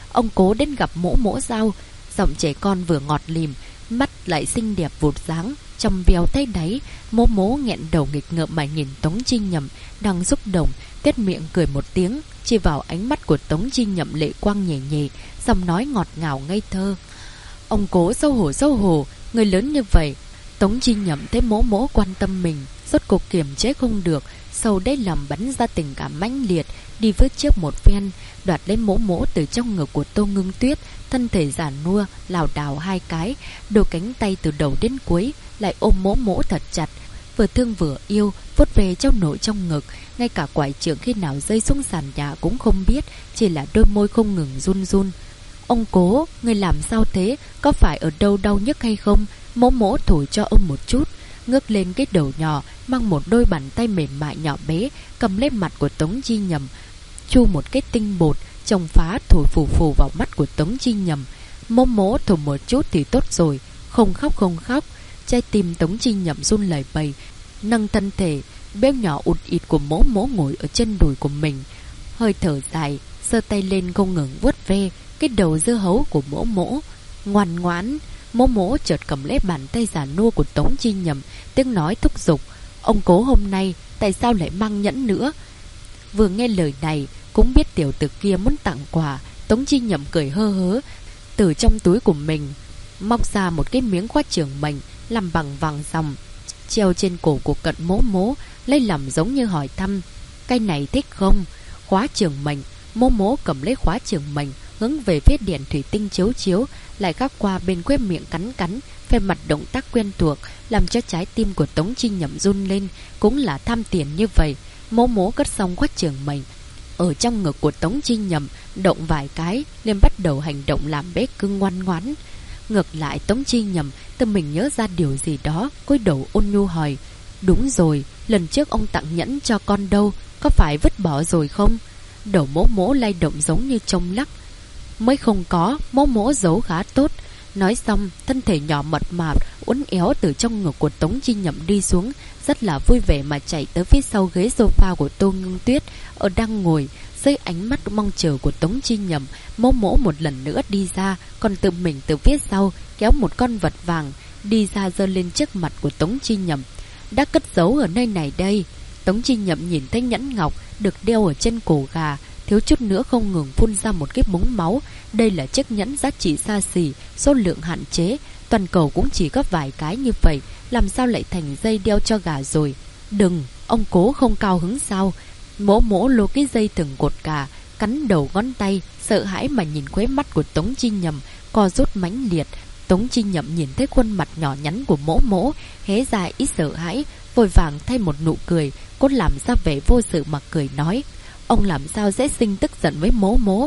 cố đến gặp mỗ mỗ sao?" Giọng trẻ con vừa ngọt lìm, mắt lại xinh đẹp vụt dáng, trong veo thấy đáy. Mỗ mỗ nghẹn đầu nghịch ngợm mà nhìn Tống Chi Nhậm đang xúc động, tét miệng cười một tiếng, chỉ vào ánh mắt của Tống Chi Nhậm lệ quang nhẹ nhẹ, giọng nói ngọt ngào ngây thơ: "Ông cố xấu hổ, người lớn như vậy." Tống Chi Nhậm thấy mỗ mỗ quan tâm mình, rốt cuộc kiềm chế không được, sâu đáy lòng bắn ra tình cảm mãnh liệt, đi vớt trước một phen, đoạt lấy mỗ mỗ từ trong ngực của Tô Ngưng Tuyết, thân thể già nua lảo đảo hai cái, đôi cánh tay từ đầu đến cuối lại ôm mỗ mỗ thật chặt, vừa thương vừa yêu, vuốt về trong nội trong ngực. Ngay cả quải trưởng khi nào rơi xuống sàn nhà cũng không biết, chỉ là đôi môi không ngừng run run. "Ông cố, người làm sao thế? Có phải ở đâu đau nhức hay không?" Mỗ mỗ thổi cho ông một chút, ngước lên cái đầu nhỏ, mang một đôi bàn tay mềm mại nhỏ bé, cầm lấy mặt của Tống Chi Nhậm, chu một cái tinh bột, trồng phá thổi phù phù vào mắt của Tống Chi Nhậm. Mỗ mỗ thổi một chút thì tốt rồi, không khóc không khóc. Trái tim Tống Chi Nhậm run lẩy bẩy, nâng thân thể béo nhỏ ụt ịt của mỗ mỗ ngồi ở chân đùi của mình, hơi thở dài, giơ tay lên không ngừng vuốt ve cái đầu dưa hấu của mỗ mỗ. "Ngoan ngoãn." Mỗ mỗ chợt cầm lấy bàn tay già nua của Tống Chi Nhậm, tiếng nói thúc giục: "Ông cố hôm nay tại sao lại mang nhẫn nữa?" Vừa nghe lời này, cũng biết tiểu tử kia muốn tặng quà. Tống Chi Nhậm cười hơ hớ, từ trong túi của mình móc ra một cái miếng khóa trưởng mệnh làm bằng vàng ròng, treo trên cổ của cận mỗ mỗ, lấy làm giống như hỏi thăm: "Cái này thích không?" Khóa trưởng mệnh. Mỗ mỗ cầm lấy khóa trưởng mệnh, hướng về phía điện thủy tinh chiếu chiếu, lại gác qua bên khóe miệng cắn cắn, về mặt động tác quen thuộc, làm cho trái tim của Tống Chi Nhậm run lên. Cũng là tham tiền như vậy. Mỗ mỗ cất xong khóa trưởng mệnh, ở trong ngực của Tống Chi Nhậm động vài cái, liền bắt đầu hành động làm bé cưng ngoan ngoãn. Ngược lại Tống Chi Nhậm tự mình nhớ ra điều gì đó, cúi đầu ôn nhu hỏi: "Đúng rồi, lần trước ông tặng nhẫn cho con đâu, có phải vứt bỏ rồi không?" Đầu mỗ mỗ lay động giống như trông lắc: "Mới không có, mỗ mỗ giấu khá tốt." Nói xong, thân thể nhỏ mật mạp uốn éo từ trong ngực của Tống Chi Nhậm đi xuống, rất là vui vẻ mà chạy tới phía sau ghế sofa của Tô Ngưng Tuyết ở đang ngồi. Dưới ánh mắt mong chờ của Tống Chi Nhậm, mỗ mỗ một lần nữa đi ra, còn tự mình từ phía sau kéo một con vật vàng đi ra giơ lên trước mặt của Tống Chi Nhậm: "Đã cất giấu ở nơi này đây." Tống Chi Nhậm nhìn thấy nhẫn ngọc được đeo ở trên cổ gà, thiếu chút nữa không ngừng phun ra một cái búng máu. Đây là chiếc nhẫn giá trị xa xỉ, số lượng hạn chế, toàn cầu cũng chỉ có vài cái như vậy, làm sao lại thành dây đeo cho gà rồi? "Đừng, ông cố không cao hứng sao?" Mỗ mỗ lô cái dây thừng cột gà, cắn đầu ngón tay, sợ hãi mà nhìn khóe mắt của Tống Chi Nhậm co rút mãnh liệt. Tống Chi Nhậm nhìn thấy khuôn mặt nhỏ nhắn của mỗ mỗ, hé ra ít sợ hãi, vội vàng thay một nụ cười, cố làm ra vẻ vô sự mà cười nói: "Ông làm sao dễ sinh tức giận với mỗ mỗ,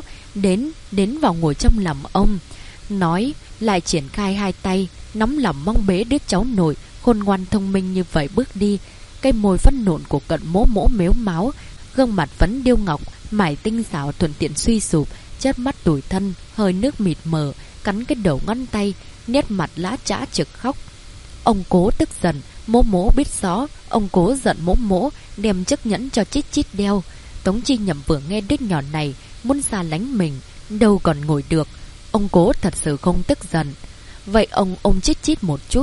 đến vào ngồi trong lòng ông." Nói lại triển khai hai tay, nóng lòng mong bế đứa cháu nội khôn ngoan thông minh như vậy bước đi. Cái môi phấn nộn của cận mỗ mỗ mếu máu, gương mặt vẫn điêu ngọc, mải tinh xảo thuận tiện suy sụp, chớp mắt tủi thân, hơi nước mịt mờ, cắn cái đầu ngón tay, nét mặt lã chã trực khóc. Ông cố tức giận, mỗ mỗ biết rõ, ông cố giận mỗ mỗ, đem chiếc nhẫn cho chít chít đeo. Tống Chi Nhậm vừa nghe đứa nhỏ này muốn xa lánh mình, đâu còn ngồi được. Ông cố thật sự không tức giận. Vậy ông ôm chít chít một chút.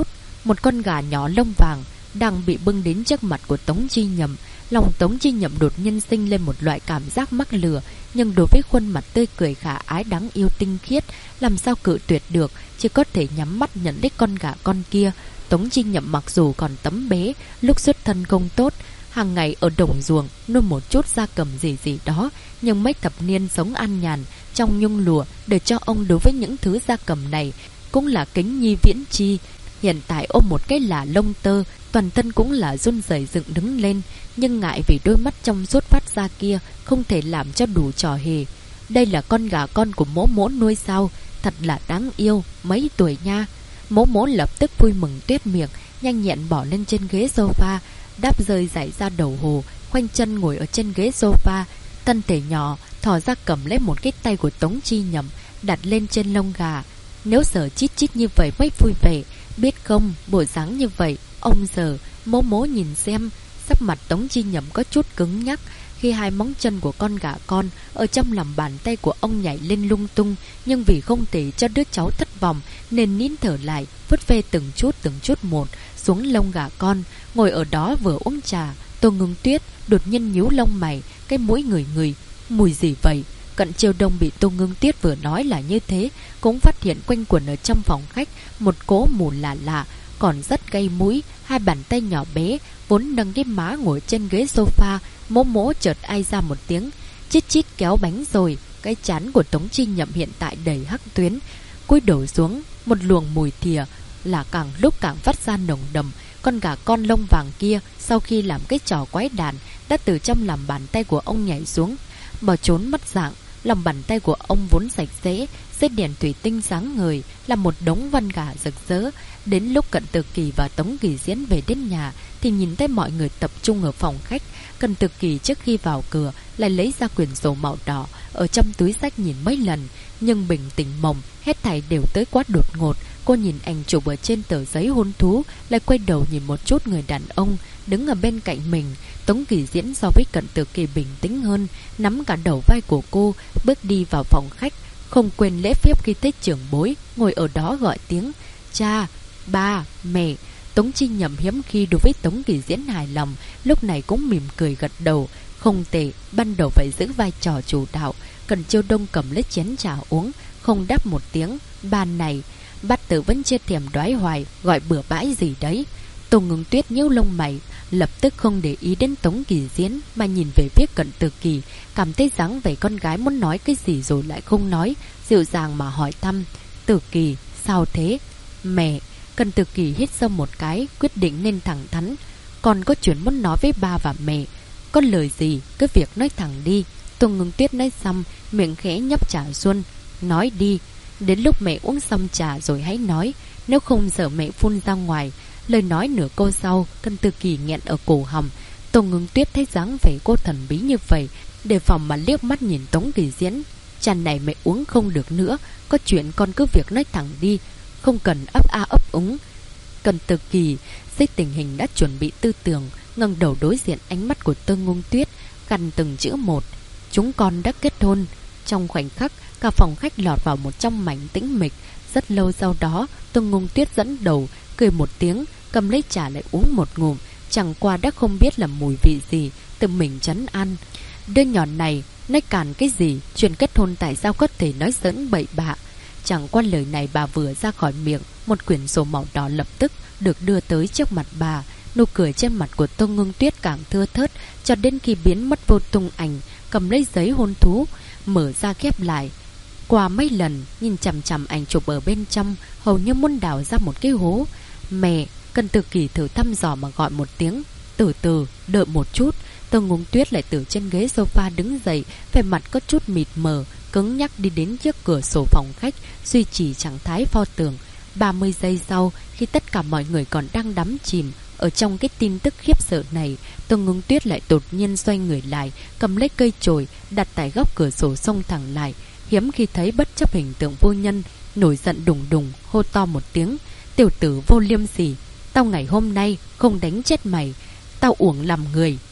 một con gà nhỏ lông vàng đang bị bưng đến trước mặt của Tống Chi Nhậm. Lòng Tống Chi Nhậm đột nhiên sinh lên một loại cảm giác mắc lừa, nhưng đối với khuôn mặt tươi cười khả ái đáng yêu tinh khiết, làm sao cự tuyệt được, chỉ có thể nhắm mắt nhận lấy con gà con kia. Tống Chi Nhậm mặc dù còn tấm bé, lúc xuất thân không tốt, hàng ngày ở đồng ruộng nuôi một chút gia cầm gì đó, nhưng mấy thập niên sống an nhàn trong nhung lụa, để cho ông đối với những thứ gia cầm này cũng là kính nhi viễn chi. Hiện tại ôm một cái lả lông tơ, toàn thân cũng là run rẩy dựng đứng lên, nhưng ngại vì đôi mắt trong suốt phát ra kia không thể làm cho đủ trò hề. Đây là con gà con của mỗ mỗ nuôi sao? Thật là đáng yêu, mấy tuổi nha. Mỗ mỗ lập tức vui mừng tuét miệng, nhanh nhẹn bỏ lên trên ghế sofa, đáp rơi giải ra đầu hồ, khoanh chân ngồi ở trên ghế sofa. Thân thể nhỏ thò ra cầm lấy một cái tay của Tống Chi Nhậm, đặt lên trên lông gà. Nếu giờ chít chít như vậy mới vui vẻ, biết không, bộ dáng như vậy, ông giờ, mỗ mỗ nhìn xem. Sắc mặt Tống Chi Nhậm có chút cứng nhắc khi hai móng chân của con gà con ở trong lòng bàn tay của ông nhảy lên lung tung, nhưng vì không thể cho đứa cháu thất vọng nên nín thở lại, vứt về từng chút một xuống lông gà con. Ngồi ở đó vừa uống trà, Tô Ngưng Tuyết đột nhiên nhíu lông mày, cái mũi ngửi, mùi gì vậy? Cận Chiêu Đông bị Tô Ngưng Tuyết vừa nói là như thế, cũng phát hiện quanh quẩn ở trong phòng khách một cỗ mùi lạ, còn rất gây mũi. Hai bàn tay nhỏ bé vốn nâng cái má ngồi trên ghế sofa, mỗ mỗ chợt ai ra một tiếng, chít chít kéo bánh rồi. Cái trán của Tống Chi Nhậm hiện tại đầy hắc tuyến, cúi đầu xuống, một luồng mùi thìa là càng lúc càng phát ra nồng đậm. Con gà con lông vàng kia sau khi làm cái trò quái đản đã từ trong lòng bàn tay của ông nhảy xuống, bỏ trốn mất dạng. Lòng bàn tay của ông vốn sạch sẽ, xếp đèn thủy tinh sáng ngời, là một đống văn gà rực rỡ. Đến lúc Cận Tử Kỳ và Tống Kỳ Diễn về đến nhà thì nhìn thấy mọi người tập trung ở phòng khách. Cận Tử Kỳ trước khi vào cửa lại lấy ra quyển sổ màu đỏ ở trong túi xách nhìn mấy lần, nhưng bình tĩnh mộng, hết thảy đều tới quá đột ngột. Cô nhìn ảnh chụp ở trên tờ giấy hôn thú, lại quay đầu nhìn một chút người đàn ông đứng ở bên cạnh mình. Tống Kỳ Diễn so với Cận Tử Kỳ bình tĩnh hơn, nắm cả đầu vai của cô, bước đi vào phòng khách, không quên lễ phép khi thấy trưởng bối ngồi ở đó gọi tiếng cha, ba, mẹ. Tống Chi Nhậm hiếm khi đối với Tống Kỳ Diễn hài lòng, lúc này cũng mỉm cười gật đầu. Không tệ, ban đầu phải giữ vai trò chủ đạo. Cận Chiêu Đông cầm lấy chén trà uống, không đáp một tiếng. Ban này Bát Tử vẫn chưa thèm đoái hoài, gọi bừa bãi gì đấy. Tô Ngưng Tuyết nhíu lông mày, lập tức không để ý đến Tống Kỳ Diễn mà nhìn về phía Cận Tử Kỳ, cảm thấy dáng vẻ con gái muốn nói cái gì rồi lại không nói, dịu dàng mà hỏi thăm: Tử Kỳ, sao thế? Mẹ. Cận Tử Kỳ hít sâu một cái, quyết định nên thẳng thắn: con có chuyện muốn nói với ba và mẹ. Có lời gì cứ việc nói thẳng đi. Tô Ngưng Tuyết nói xong, miệng khẽ nhấp trà xuân: nói đi, đến lúc mẹ uống xong trà rồi hãy nói, nếu không sợ mẹ phun ra ngoài. Lời nói nửa câu sau, Cận Tử Kỳ nghẹn ở cổ họng. Tô Ngưng Tuyết thấy dáng vẻ cô thần bí như vậy, đề phòng mà liếc mắt nhìn Tống Kỳ Diễn. Trà này mẹ uống không được nữa, có chuyện con cứ việc nói thẳng đi, không cần ấp a ấp úng. Cận Tử Kỳ thấy tình hình đã chuẩn bị tư tưởng, ngẩng đầu đối diện ánh mắt của Tô Ngưng Tuyết, gằn từng chữ một: chúng con đã kết hôn. Trong khoảnh khắc, cả phòng khách lọt vào một trong mảnh tĩnh mịch. Rất lâu sau đó, Tô Ngưng Tuyết dẫn đầu, cười một tiếng, cầm lấy trà lại uống một ngụm. Chẳng qua đã không biết là mùi vị gì, tự mình trấn an. Đứa nhỏ này nói càn cái gì, chuyện kết hôn tại sao có thể nói giỡn bậy bạ. Chẳng qua lời này bà vừa ra khỏi miệng, một quyển sổ màu đỏ lập tức được đưa tới trước mặt bà. Nụ cười trên mặt của Tô Ngưng Tuyết càng thưa thớt, cho đến khi biến mất vô tung ảnh. Cầm lấy giấy hôn thú, mở ra khép lại. Qua mấy lần nhìn chằm chằm ảnh chụp ở bên trong, hầu như muốn đào ra một cái hố. Mẹ. Cận Tử Kỳ thử thăm dò mà gọi một tiếng: từ từ, đợi một chút. Tô Ngưng Tuyết lại từ trên ghế sofa đứng dậy, vẻ mặt có chút mịt mờ, cứng nhắc đi đến trước cửa sổ phòng khách, duy trì trạng thái pho tượng. 30 giây sau, khi tất cả mọi người còn đang đắm chìm ở trong cái tin tức khiếp sợ này, Tô Ngưng Tuyết lại đột nhiên xoay người lại, cầm lấy cây chổi đặt tại góc cửa sổ xông thẳng lại. Hiếm khi thấy bất chấp hình tượng vô nhân, nổi giận đùng đùng hô to một tiếng: tiểu tử vô liêm sỉ, tao ngày hôm nay không đánh chết mày, tao uổng làm người.